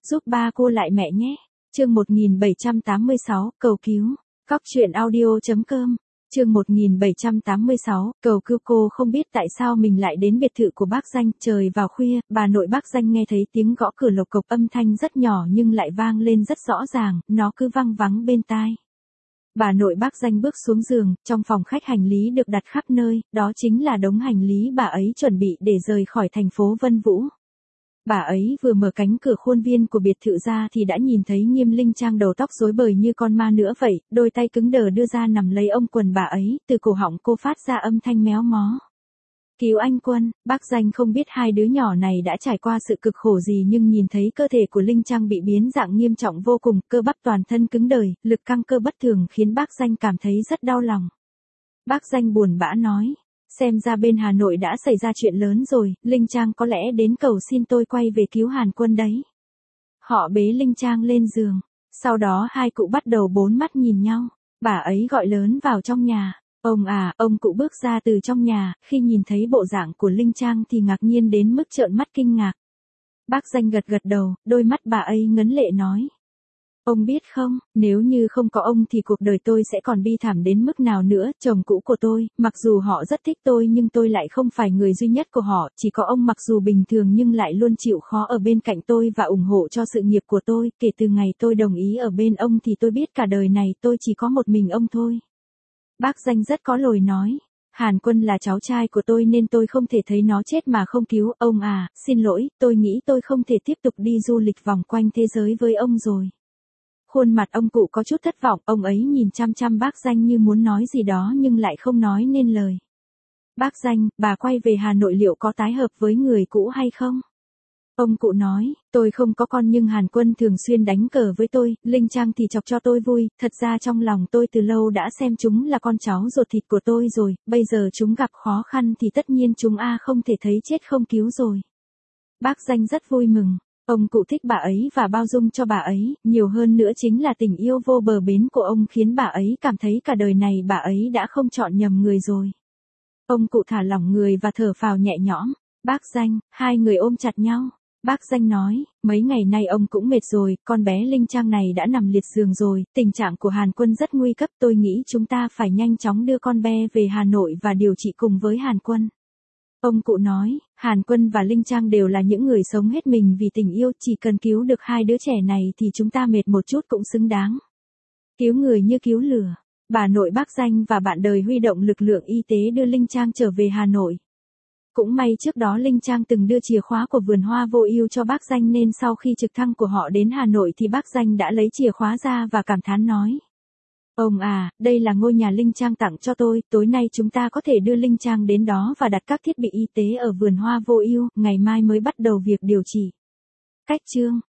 giúp ba cô lại mẹ nhé. Chương 1786, cầu cứu. Cóc truyện audio.com. Chương 1786, cầu cứu. Cô không biết tại sao mình lại đến biệt thự của bác Danh. Trời vào khuya, bà nội bác Danh nghe thấy tiếng gõ cửa lộc cộc, âm thanh rất nhỏ nhưng lại vang lên rất rõ ràng, nó cứ văng vắng bên tai. Bà nội bác Danh bước xuống giường, trong phòng khách hành lý được đặt khắp nơi, đó chính là đống hành lý bà ấy chuẩn bị để rời khỏi thành phố Vân Vũ. Bà ấy vừa mở cánh cửa khuôn viên của biệt thự ra thì đã nhìn thấy Nghiêm Linh Trang đầu tóc rối bời như con ma nữa vậy, đôi tay cứng đờ đưa ra nằm lấy ôm quần bà ấy, từ cổ họng cô phát ra âm thanh méo mó. Cứu anh Quân. Bác Danh không biết hai đứa nhỏ này đã trải qua sự cực khổ gì nhưng nhìn thấy cơ thể của Linh Trang bị biến dạng nghiêm trọng vô cùng, cơ bắp toàn thân cứng đờ, lực căng cơ bất thường khiến bác Danh cảm thấy rất đau lòng. Bác Danh buồn bã nói, xem ra bên Hà Nội đã xảy ra chuyện lớn rồi, Linh Trang có lẽ đến cầu xin tôi quay về cứu Hàn Quân đấy. Họ bế Linh Trang lên giường, sau đó hai cụ bắt đầu bốn mắt nhìn nhau, bà ấy gọi lớn vào trong nhà. Ông cụ bước ra từ trong nhà, khi nhìn thấy bộ dạng của Linh Trang thì ngạc nhiên đến mức trợn mắt kinh ngạc. Bác Danh gật gật đầu, đôi mắt bà ấy ngấn lệ nói. Ông biết không, nếu như không có ông thì cuộc đời tôi sẽ còn bi thảm đến mức nào nữa, chồng cũ của tôi, mặc dù họ rất thích tôi nhưng tôi lại không phải người duy nhất của họ, chỉ có ông mặc dù bình thường nhưng lại luôn chịu khó ở bên cạnh tôi và ủng hộ cho sự nghiệp của tôi, kể từ ngày tôi đồng ý ở bên ông thì tôi biết cả đời này tôi chỉ có một mình ông thôi. Bác Danh rất có lồi nói, Hàn Quân là cháu trai của tôi nên tôi không thể thấy nó chết mà không cứu. Ông à, xin lỗi, tôi nghĩ tôi không thể tiếp tục đi du lịch vòng quanh thế giới với ông rồi. Khuôn mặt ông cụ có chút thất vọng, ông ấy nhìn chăm chăm bác Danh như muốn nói gì đó nhưng lại không nói nên lời. Bác Danh, bà quay về Hà Nội liệu có tái hợp với người cũ hay không? Ông cụ nói, tôi không có con nhưng Hàn Quân thường xuyên đánh cờ với tôi, Linh Trang thì chọc cho tôi vui, thật ra trong lòng tôi từ lâu đã xem chúng là con cháu ruột thịt của tôi rồi, bây giờ chúng gặp khó khăn thì tất nhiên chúng không thể thấy chết không cứu rồi. Bác Danh rất vui mừng, ông cụ thích bà ấy và bao dung cho bà ấy, nhiều hơn nữa chính là tình yêu vô bờ bến của ông khiến bà ấy cảm thấy cả đời này bà ấy đã không chọn nhầm người rồi. Ông cụ thả lỏng người và thở phào nhẹ nhõm, bác Danh, hai người ôm chặt nhau. Bác Danh nói, mấy ngày nay ông cũng mệt rồi, con bé Linh Trang này đã nằm liệt giường rồi, tình trạng của Hàn Quân rất nguy cấp, tôi nghĩ chúng ta phải nhanh chóng đưa con bé về Hà Nội và điều trị cùng với Hàn Quân. Ông cụ nói, Hàn Quân và Linh Trang đều là những người sống hết mình vì tình yêu, chỉ cần cứu được hai đứa trẻ này thì chúng ta mệt một chút cũng xứng đáng. Cứu người như cứu lửa, bà nội bác Danh và bạn đời huy động lực lượng y tế đưa Linh Trang trở về Hà Nội. Cũng may trước đó Linh Trang từng đưa chìa khóa của vườn hoa vô ưu cho bác Danh nên sau khi trực thăng của họ đến Hà Nội thì bác Danh đã lấy chìa khóa ra và cảm thán nói. Ông à, đây là ngôi nhà Linh Trang tặng cho tôi, tối nay chúng ta có thể đưa Linh Trang đến đó và đặt các thiết bị y tế ở vườn hoa vô ưu, ngày mai mới bắt đầu việc điều trị. Cách chương.